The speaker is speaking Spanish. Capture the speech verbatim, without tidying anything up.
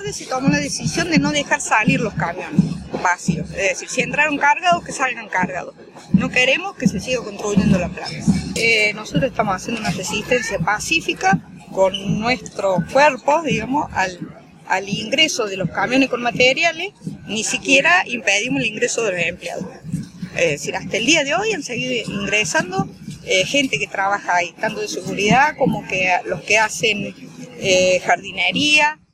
tarde se tomó la decisión de no dejar salir los camiones vacíos. Es decir, si entraron cargados, que salgan cargados. No queremos que se siga construyendo la planta. Eh, nosotros estamos haciendo una resistencia pacífica con nuestros cuerpos, digamos, al, al ingreso de los camiones con materiales. Ni siquiera impedimos el ingreso de los empleados. Es decir, hasta el día de hoy han seguido ingresando eh, gente que trabaja ahí, tanto de seguridad como que los que hacen eh, jardinería,